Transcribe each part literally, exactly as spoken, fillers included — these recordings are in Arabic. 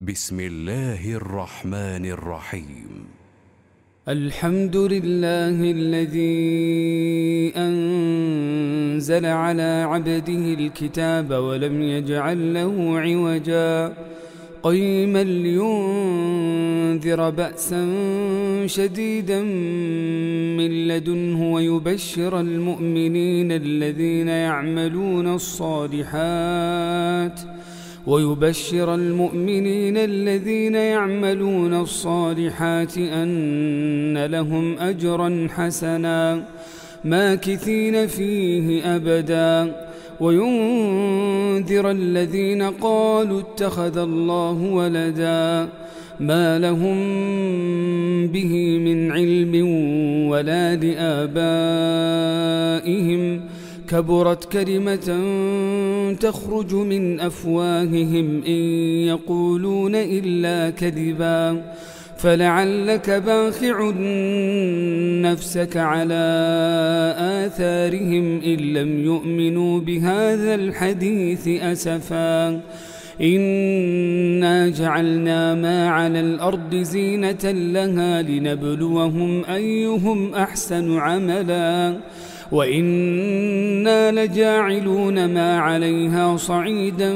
بسم الله الرحمن الرحيم. الحمد لله الذي أنزل على عبده الكتاب ولم يجعل له عوجا قيما لينذر بأسا شديدا من لدنه ويبشر المؤمنين الذين يعملون الصالحات ويبشر المؤمنين الذين يعملون الصالحات أن لهم أجرا حسنا ماكثين فيه أبدا وينذر الذين قالوا اتخذ الله ولدا ما لهم به من علم ولا لآبائهم كبرت كلمة تخرج من أفواههم إن يقولون إلا كذبا فلعلك باخع نفسك على آثارهم إن لم يؤمنوا بهذا الحديث أسفا إنا جعلنا ما على الأرض زينة لها لنبلوهم أيهم أحسن عملا وإنا لجاعلون ما عليها صعيدا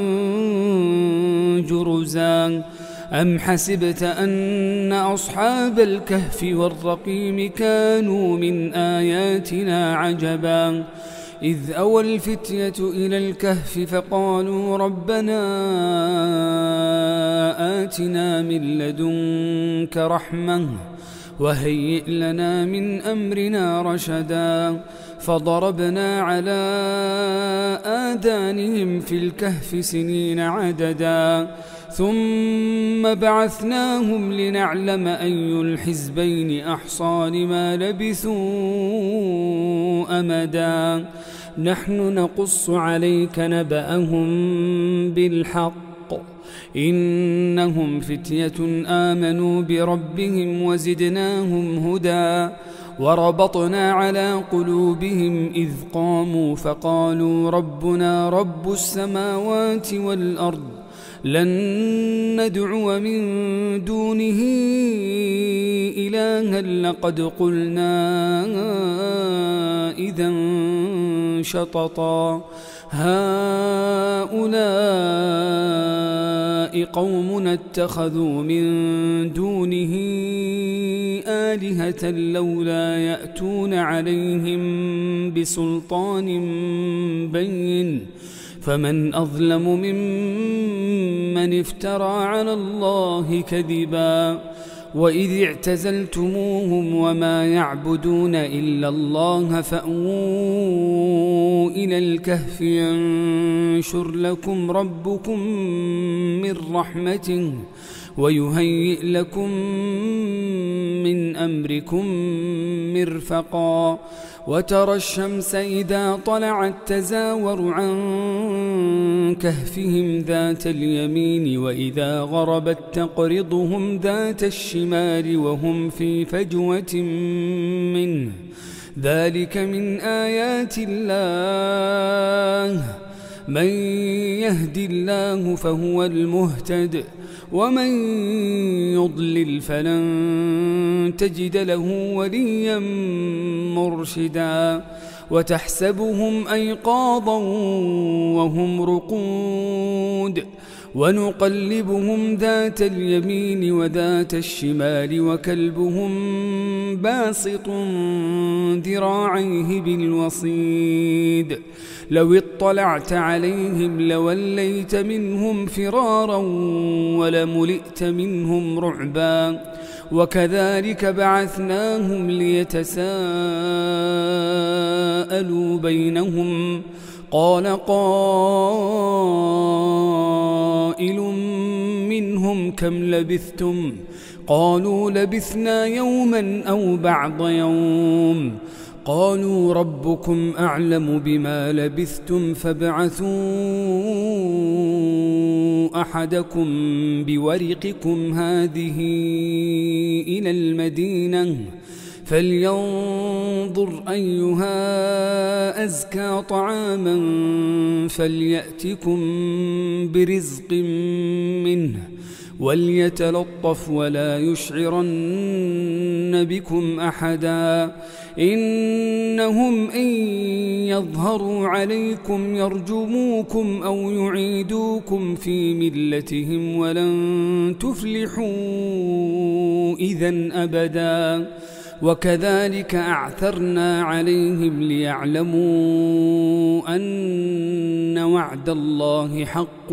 جرزا أم حسبت أن أصحاب الكهف والرقيم كانوا من آياتنا عجبا إذ أوى الفتية إلى الكهف فقالوا ربنا آتنا من لدنك رحمة وهيئ لنا من أمرنا رشدا فضربنا على آذانهم في الكهف سنين عددا ثم بعثناهم لنعلم أي الحزبين أحصى لما لبثوا أمدا نحن نقص عليك نبأهم بالحق إنهم فتية آمنوا بربهم وزدناهم هدى وربطنا على قلوبهم إذ قاموا فقالوا ربنا رب السماوات والأرض لن ندعو من دونه إلها لقد قلنا إذا شططا هؤلاء قومنا اتخذوا من دونه آلهة لولا يأتون عليهم بسلطان بين فمن أظلم ممن افترى على الله كذبا وإذ اعتزلتموهم وما يعبدون إلا الله فأووا إلى الكهف ينشر لكم ربكم من رحمته ويهيئ لكم من أمركم مرفقا وترى الشمس إذا طلعت تزاور عن كهفهم ذات اليمين وإذا غربت تقرضهم ذات الشمال وهم في فجوة منه ذلك من آيات الله من يهد الله فهو المهتد ومن يضلل فلن تجد له وليا مرشدا وتحسبهم أيقاظا وهم رقود ونقلبهم ذات اليمين وذات الشمال وكلبهم باسط ذراعيه بالوصيد لو اطلعت عليهم لوليت منهم فرارا ولملئت منهم رعبا وكذلك بعثناهم ليتساءلوا بينهم قال قائل منهم كم لبثتم قالوا لبثنا يوما أو بعض يوم قالوا ربكم أعلم بما لبثتم فابعثوا أحدكم بورقكم هذه إلى المدينة فلينظر أيها أزكى طعاما فليأتكم برزق منه وليتلطف ولا يشعرن بكم أحدا إنهم إن يظهروا عليكم يرجموكم أو يعيدوكم في ملتهم ولن تفلحوا إذن أبدا وكذلك أعثرنا عليهم ليعلموا أن وعد الله حق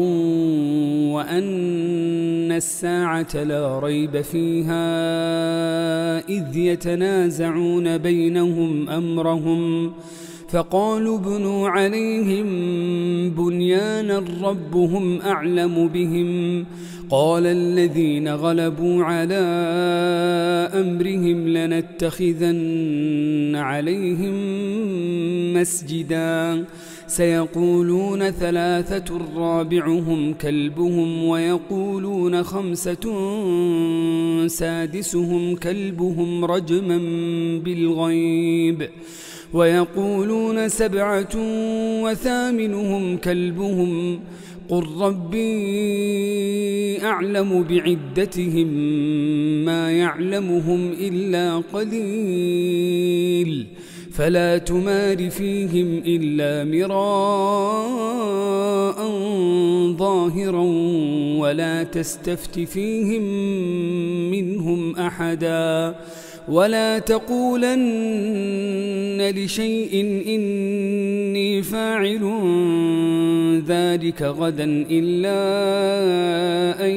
وأن الساعة لا ريب فيها إذ يتنازعون بينهم أمرهم فقالوا ابنوا عليهم بنيانا ربهم أعلم بهم قال الذين غلبوا على أمرهم لنتخذن عليهم مسجدا سيقولون ثلاثة رابعهم كلبهم ويقولون خمسة سادسهم كلبهم رجما بالغيب ويقولون سبعة وثامنهم كلبهم قل ربي أعلم بعدتهم ما يعلمهم إلا قليل فلا تمار فيهم إلا مراء ظاهرا ولا تستفت فيهم منهم أحدا ولا تقولن لشيء إني فاعل ذلك غدا إلا أن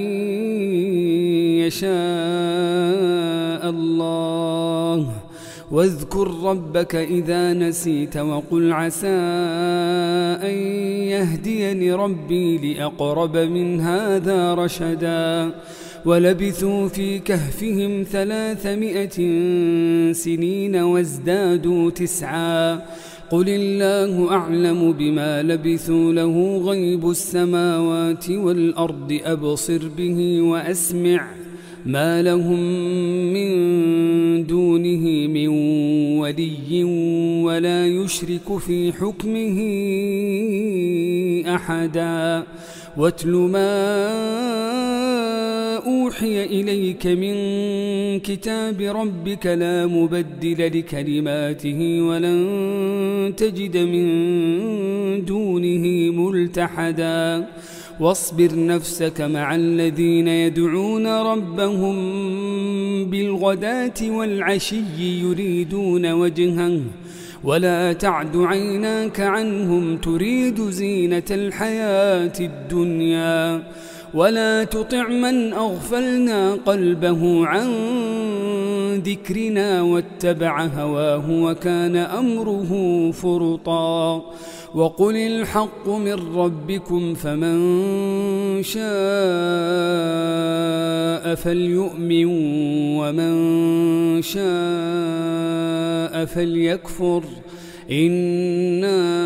يشاء الله واذكر ربك إذا نسيت وقل عسى أن يهديني ربي لأقرب من هذا رشدا ولبثوا في كهفهم ثلاثمائة سنين وازدادوا تسعا قل الله أعلم بما لبثوا له غيب السماوات والأرض أبصر به وأسمع ما لهم من دونه من ولي ولا يشرك في حكمه أحدا واتل ما أوحي إليك من كتاب ربك لا مبدل لكلماته ولن تجد من دونه ملتحدا واصبر نفسك مع الذين يدعون ربهم بالغداة والعشي يريدون وجهه ولا تعد عيناك عنهم تريد زينة الحياة الدنيا ولا تطع من أغفلنا قلبه عن ذكرنا واتبع هواه وكان أمره فرطا وقل الحق من ربكم فمن شاء فليؤمن ومن شاء فليكفر إنا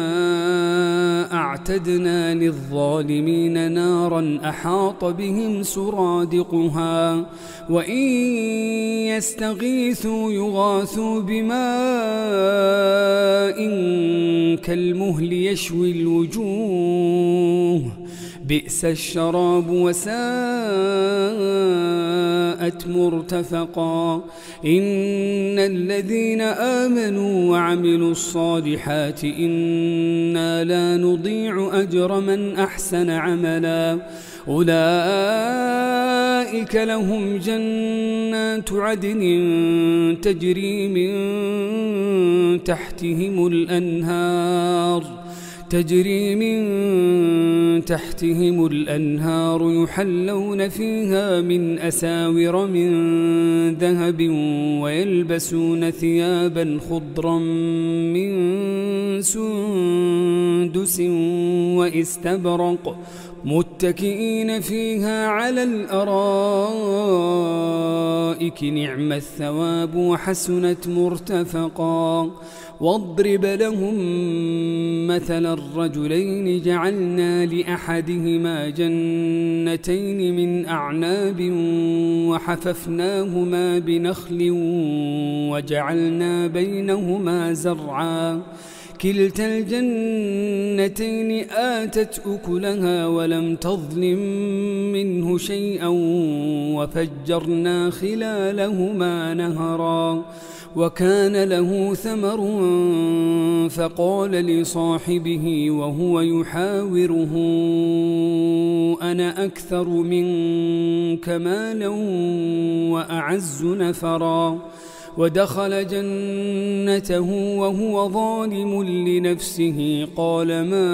أعتدنا للظالمين نارا أحاط بهم سرادقها وإن يستغيثوا يغاثوا بماء كالمهل يشوي الوجوه بئس الشراب وساءت مرتفقا إن الذين آمنوا وعملوا الصالحات إنا لا نضيع أجر من أحسن عملا أولئك لهم جنات عدن تجري من تحتهم الأنهار تجري من تحتهم الأنهار يحلون فيها من أساور من ذهب ويلبسون ثيابا خضرا من سندس وإستبرق متكئين فيها على الأرائك نعم الثواب وحسنت مرتفقا واضرب لهم مثل الرجلين جعلنا لأحدهما جنتين من أعناب وحففناهما بنخل وجعلنا بينهما زرعا كلتا الجنتين آتت أكلها ولم تظلم منه شيئا وفجرنا خلالهما نهرا وكان له ثمر فقال لصاحبه وهو يحاوره أنا أكثر منك مالا وأعز نفرا ودخل جنته وهو ظالم لنفسه قال ما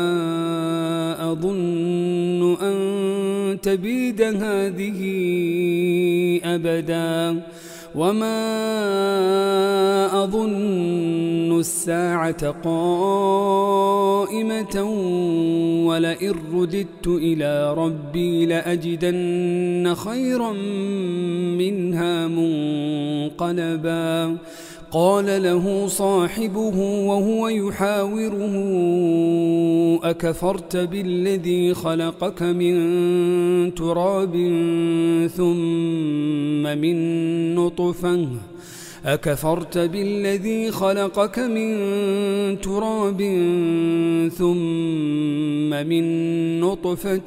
أظن أن تبيد هذه أبدا وما أظن الساعة قائمة ولئن رددت إلى ربي لأجدن خيرا منها منقلبا قال له صاحبه وهو يحاوره أكفرت بالذي خلقك من تراب ثم من نطفة أكفرت بالذي خلقك من تراب ثم من نطفة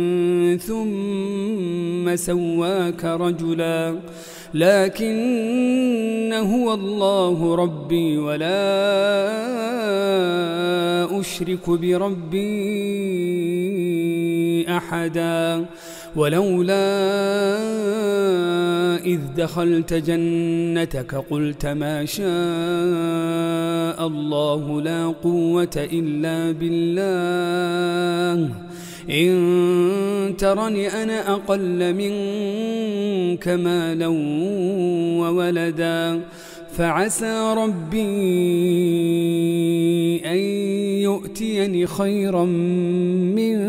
ثم سواك رجلا لكن هو الله ربي ولا أشرك بربي أحدا ولولا إذ دخلت جنتك قلت ما شاء الله لا قوة إلا بالله إن ترني أنا أقل منك مالا وولدا فعسى ربي أن يؤتيني خيرا من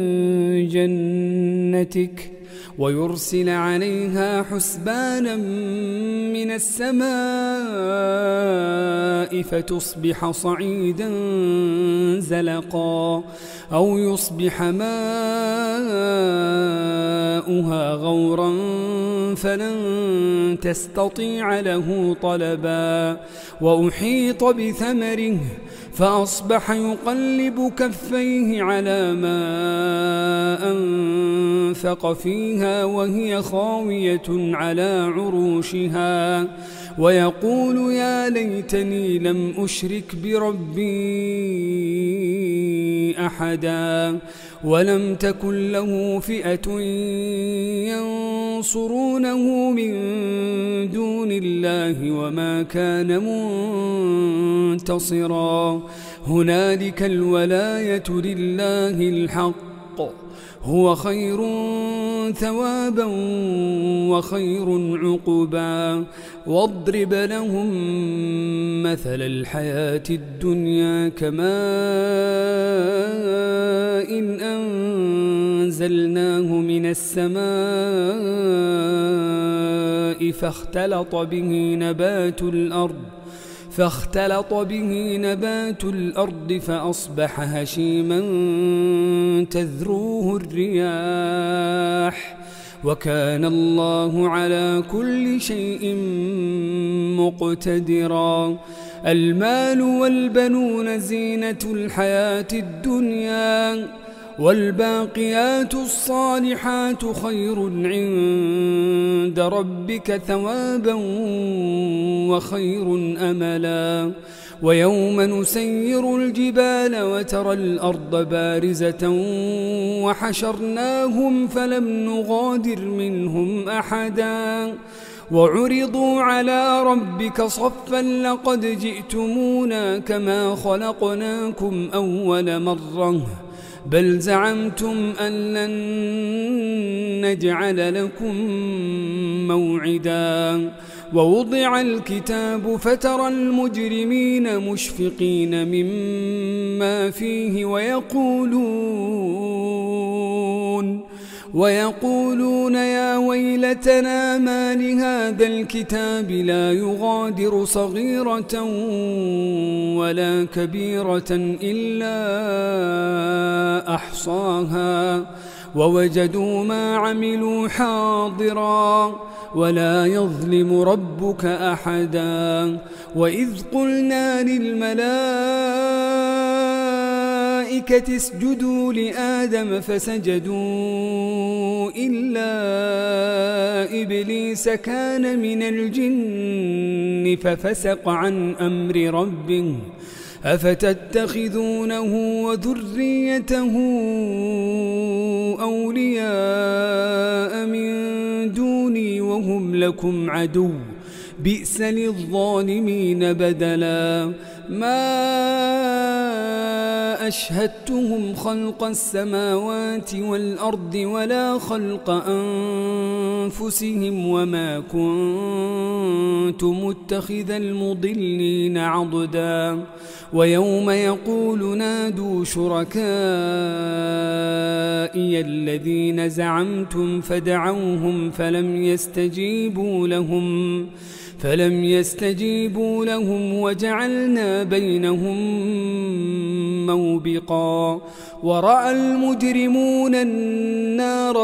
جنتك ويرسل عليها حسبانا من السماء فتصبح صعيدا زلقا أو يصبح ماؤها غورا فلن تستطيع له طلبا وأحيط بثمره فأصبح يقلب كفيه على ما أنفق فيها وهي خاوية على عروشها ويقول يا ليتني لم أشرك بربي أحدا ولم تكن له فئة ينصرونه من دون الله وما كان منتصرا هنالك الولاية لله الحق هو خير ثوابا وخير عقبا واضرب لهم مثل الحياة الدنيا كماء إن أنزلناه من السماء فاختلط به نبات الأرض فاختلط به نبات الأرض فأصبح هشيما تذروه الرياح وكان الله على كل شيء مقتدرا المال والبنون زينة الحياة الدنيا والباقيات الصالحات خير عند ربك ثوابا وخير أملا ويوم نسير الجبال وترى الأرض بارزة وحشرناهم فلم نغادر منهم أحدا وعرضوا على ربك صفا لقد جئتمونا كما خلقناكم أول مرة بل زعمتم أن لن نجعل لكم موعدا ووضع الكتاب فترى المجرمين مشفقين مما فيه ويقولون ويقولون يا ويلتنا ما لهذا الكتاب لا يغادر صغيرة ولا كبيرة إلا أحصاها ووجدوا ما عملوا حاضرا ولا يظلم ربك أحدا وإذ قلنا للملائكة اسجدوا لآدم فسجدوا إلا إبليس كان من الجن ففسق عن أمر ربه أفتتخذونه وذريته أولياء من دوني وهم لكم عدو بئس للظالمين بدلا ما أشهدتهم خلق السماوات والأرض ولا خلق أنفسهم وما كنت متخذ المضلين عضدا ويوم يقول نادوا شركائي الذين زعمتم فدعوهم فلم يستجيبوا لهم فلم يستجيبوا لهم وجعلنا بينهم موبقا ورأى المجرمون النار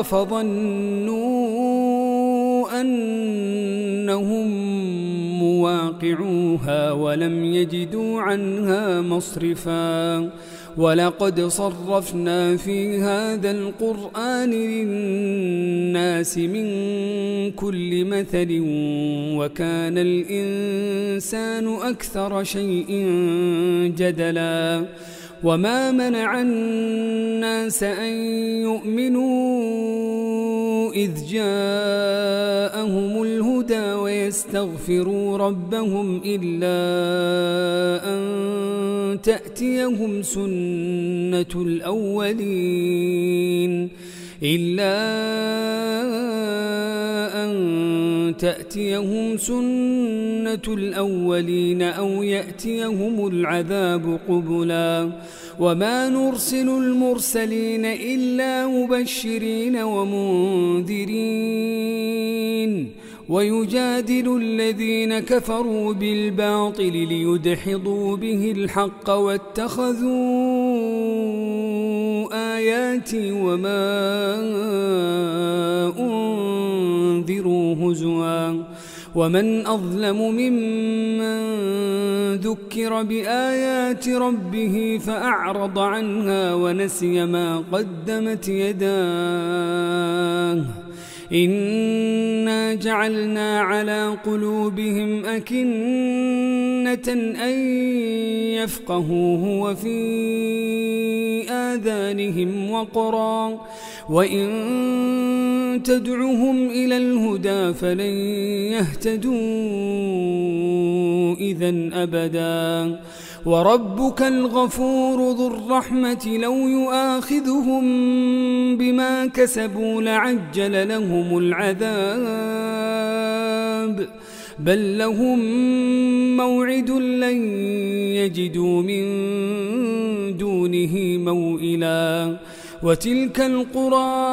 فظنوا أنهم مواقعوها ولم يجدوا عنها مصرفا ولقد صرفنا في هذا القرآن للناس من كل مثل وكان الإنسان أكثر شيء جدلا وما منع الناس أن يؤمنوا إذ جاءهم الهدى ويستغفروا ربهم إلا أن تأتيهم سنة الأولين إلا أن تأتيهم سنة الأولين أو يأتيهم العذاب قبلا وما نرسل المرسلين إلا مبشرين ومنذرين ويجادل الذين كفروا بالباطل ليدحضوا به الحق واتخذوا آياتي وما أنذروا هزوا ومن أظلم ممن ذكر بآيات ربه فأعرض عنها ونسي ما قدمت يداه إنا جعلنا على قلوبهم أكنة أن يفقهوه وفي آذانهم وقرا وإن تدعهم إلى الهدى فلن يهتدوا إذن أبدا وربك الغفور ذو الرحمة لو يؤاخذهم بما كسبوا لعجل لهم العذاب بل لهم موعد لن يجدوا من دونه موئلا وتلك القرى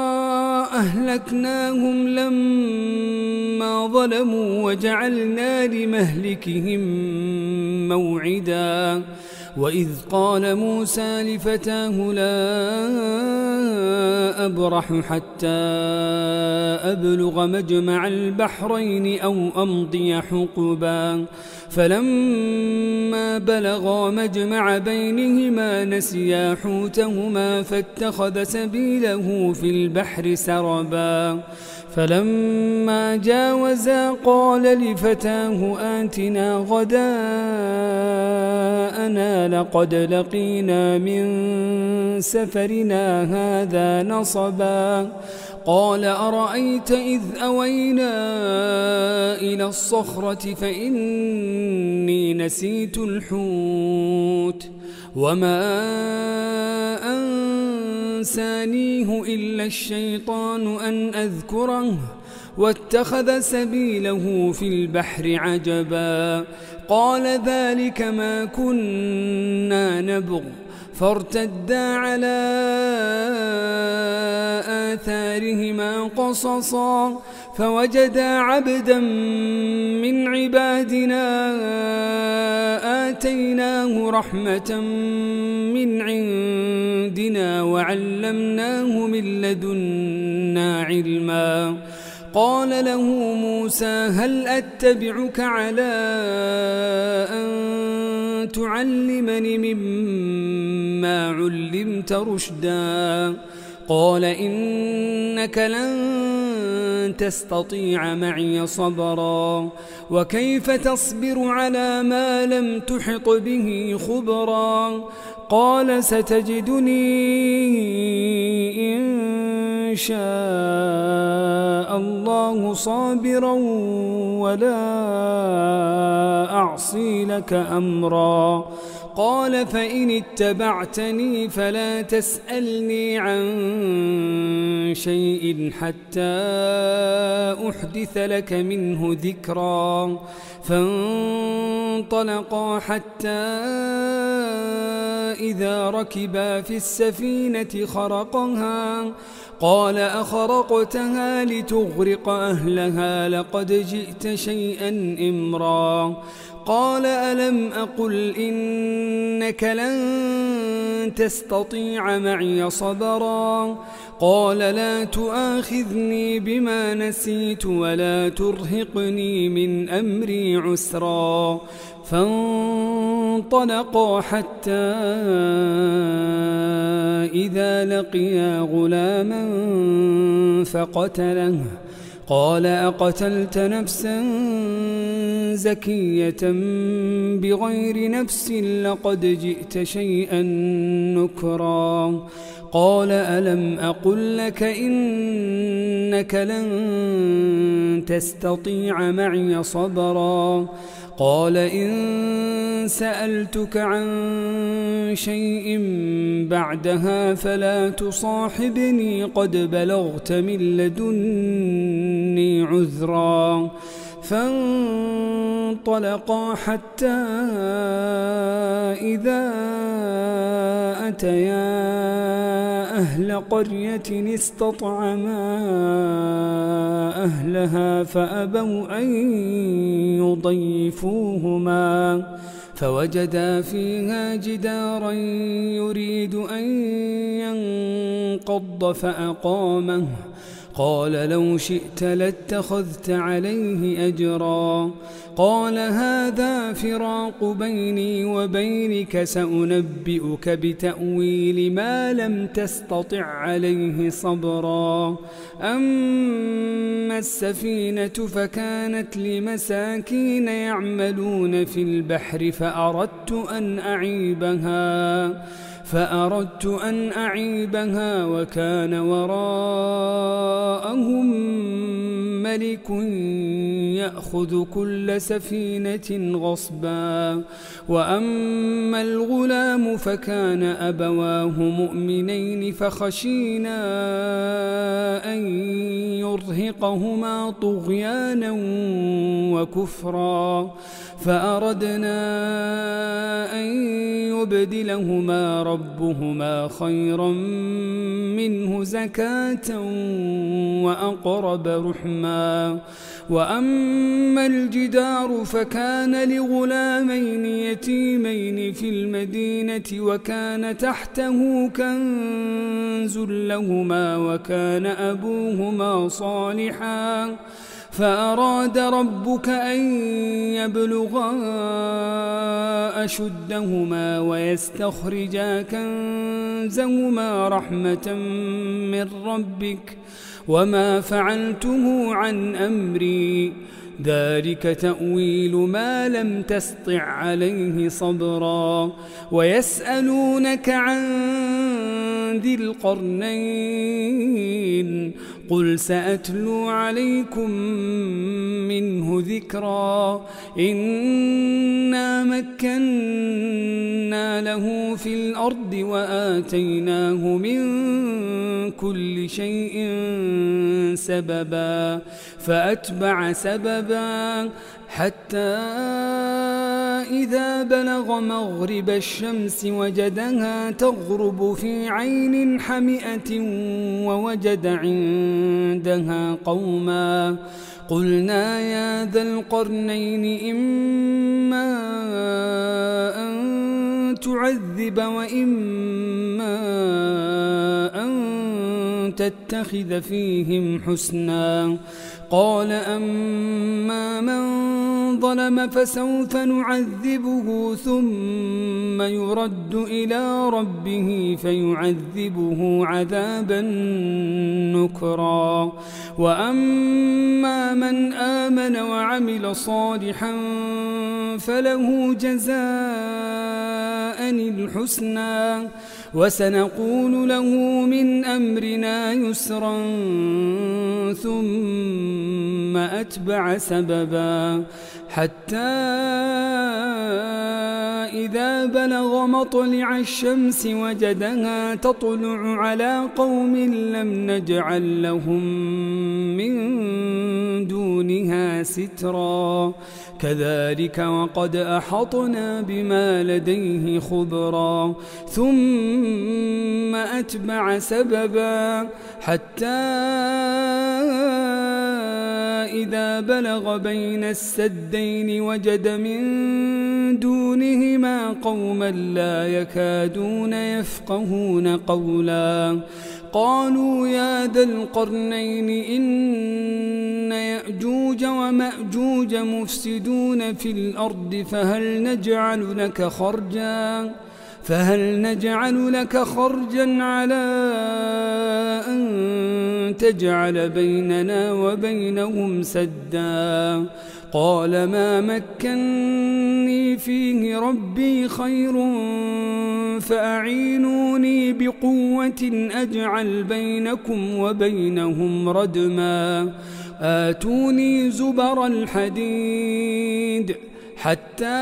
أهلكناهم لما ظلموا وجعلنا لمهلكهم موعدا وإذ قال موسى لفتاه لا أبرح حتى أبلغ مجمع البحرين أو أمضي حقبا فلما بلغا مجمع بينهما نسيا حوتهما فاتخذ سبيله في البحر سربا فلما جاوزا قال لفتاه آتنا غداءنا لقد لقينا من سفرنا هذا نصبا قال أرأيت إذ أوينا إلى الصخرة فإني نسيت الحوت وما أنسانيه إلا الشيطان أن أذكره واتخذ سبيله في البحر عجبا قال ذلك ما كنا نبغ فارتدا على آثارهما قصصا فوجدا عبدا من عبادنا آتيناه رحمة من عندنا وعلمناه من لدنا علما. قال له موسى هل أتبعك على أن تعلمني مما علمت رشدا؟ قال إنك لن تستطيع معي صبرا وكيف تصبر على ما لم تحط به خبرا؟ قال ستجدني إن شاء الله صابرا ولا أعصي لك أمرا. قال فإن اتبعتني فلا تسألني عن شيء حتى أحدث لك منه ذكرا. فانطلقا حتى إذا ركبا في السفينة خرقها قال أخرقتها لتغرق أهلها لقد جئت شيئا إمرا. قال ألم أقل إنك لن تستطيع معي صبرا؟ قال لا تؤاخذني بما نسيت ولا ترهقني من أمري عسرا. فانطلقا حتى إذا لقيا غلاما فقتله. قال أقتلت نفسا زكية بغير نفس لقد جئت شيئا نكرا. قال ألم أقل لك إنك لن تستطيع معي صبرا؟ قال إن سألتك عن شيء بعدها فلا تصاحبني قد بلغت من لدني عذرا. فانطلقا حتى إذا أتيا أهل قرية استطعما أهلها فأبوا أن يضيفوهما فوجدا فيها جدارا يريد أن ينقض فأقامه. قال لو شئت لاتخذت عليه أجرا. قال هذا فراق بيني وبينك سأنبئك بتأويل ما لم تستطع عليه صبرا. أما السفينة فكانت لمساكين يعملون في البحر فأردت أن أعيبها فأردت أن أعيبها وكان وراءهم ملك يأخذ كل سفينة غصبا. وأما الغلام فكان أبواه مؤمنين فخشينا أن يرهقهما طغيانا وكفرا فأردنا أن يبدلهما ربهما خيرا منه زكاة وأقرب رحما. وأما الجدار فكان لغلامين يتيمين في المدينة وكان تحته كنز لهما وكان أبوهما صالحا فأراد ربك أن يبلغا أشدهما ويستخرجا كنزهما رحمة من ربك وما فعلته عن أمري ذلك تأويل ما لم تسطع عليه صبرا. ويسألونك عن ذي القرنين قل سأتلو عليكم منه ذكرا. إنا مكنا له في الأرض وآتيناه من كل شيء سببا فأتبع سببا حتى إذا بلغ مغرب الشمس وجدها تغرب في عين حمئة ووجد عندها قوما قلنا يا ذا القرنين إما أن تعذب وإما أن تتخذ فيهم حسنا قال أما من ظلم فسوف نعذبه ثم يرد إلى ربه فيعذبه عذابا نكرا وأما من آمن وعمل صالحا فله جزاء الحسنى وسنقول له من أمرنا يسرا ثم أتبع سببا حتى إذا بلغ مطلع الشمس وجدها تطلع على قوم لم نجعل لهم من دونها سترا كذلك وقد أحطنا بما لديه خبرا ثم أتبع سببا حتى إذا بلغ بين السدين وجد من دونهما قوما لا يكادون يفقهون قولا قالوا يا ذا القرنين إن يأجوج ومأجوج مفسدون في الأرض فهل نجعل لك خرجا فهل نجعل لك خرجا على أن تجعل بيننا وبينهم سدا قال ما مكني فيه ربي خير فأعينوني بقوة أجعل بينكم وبينهم ردما آتوني زبر الحديد حتى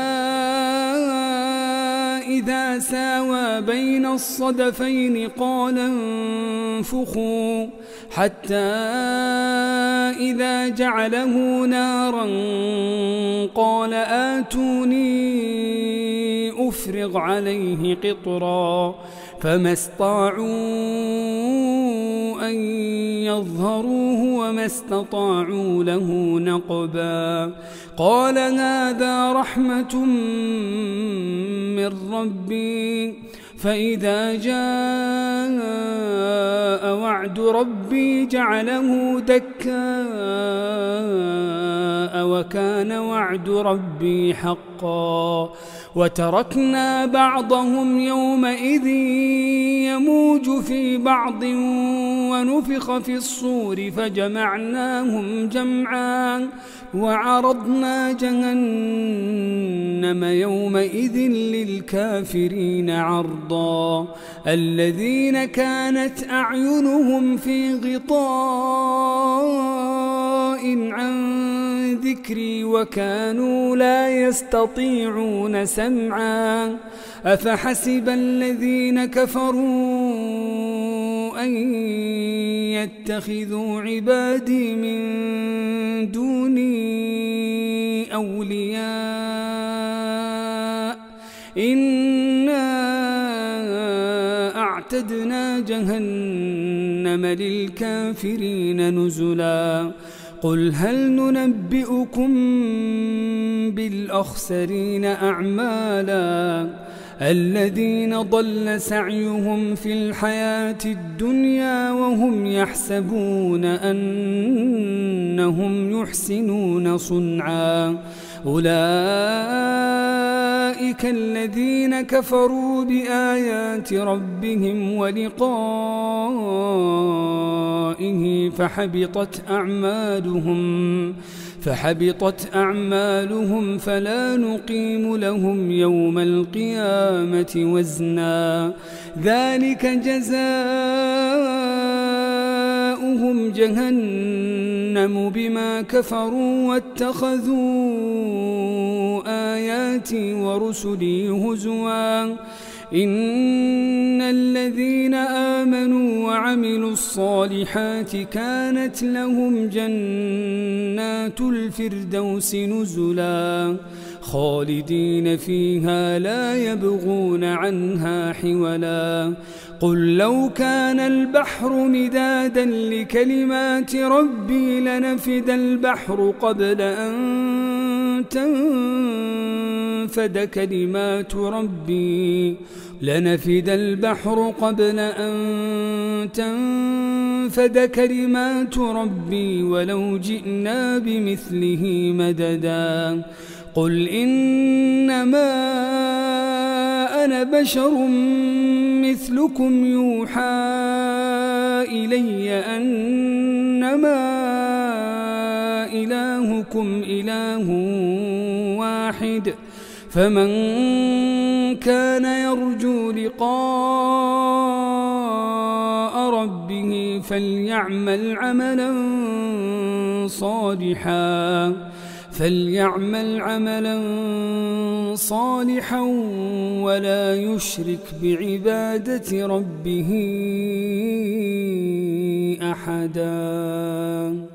إذا ساوى بين الصدفين قال انفخوا حتى إذا جعله نارا قال آتوني أفرغ عليه قطرا فما استطاعوا أن يظهروه وما استطاعوا له نقبا قال هذا رحمة من ربي فإذا جاء وعد ربي جعله دكاء وكان وعد ربي حقا وتركنا بعضهم يومئذ يموج في بعض ونفخ في الصور فجمعناهم جمعا وعرضنا جهنم يومئذ للكافرين عرضا الذين كانت أعينهم في غطاء عن ذكري وكانوا لا يستطيعون سمعا أفحسب الذين كفروا أن يتخذوا عبادي من دوني أولياء إنا أعتدنا جهنم للكافرين نزلا قل هل ننبئكم بالأخسرين أعمالا الذين ضل سعيهم في الحياة الدنيا وهم يحسبون أنهم يحسنون صنعا أولئك الذين كفروا بآيات ربهم ولقائه فحبطت أعمالهم فحبطت أعمالهم فلا نقيم لهم يوم القيامة وزنا ذلك جزاؤهم جهنم بما كفروا واتخذوا آياتي ورسلي هزوا إن الذين آمنوا وعملوا الصالحات كانت لهم جنات الفردوس نزلا خالدين فيها لا يبغون عنها حولا قل لو كان البحر مدادا لكلمات ربي لنفد البحر قبل أن تنفد كلمات ربي لنفد البحر قبل أن تنفد كلمات ربي ولو جئنا بمثله مددا قل إنما أنا بشر مثلكم يوحى إلي أنما إلهكم إله واحد فمن كان يرجو لقاء ربه فليعمل عملا صالحا فليعمل عملا صالحا ولا يشرك بعبادة ربه أحدا.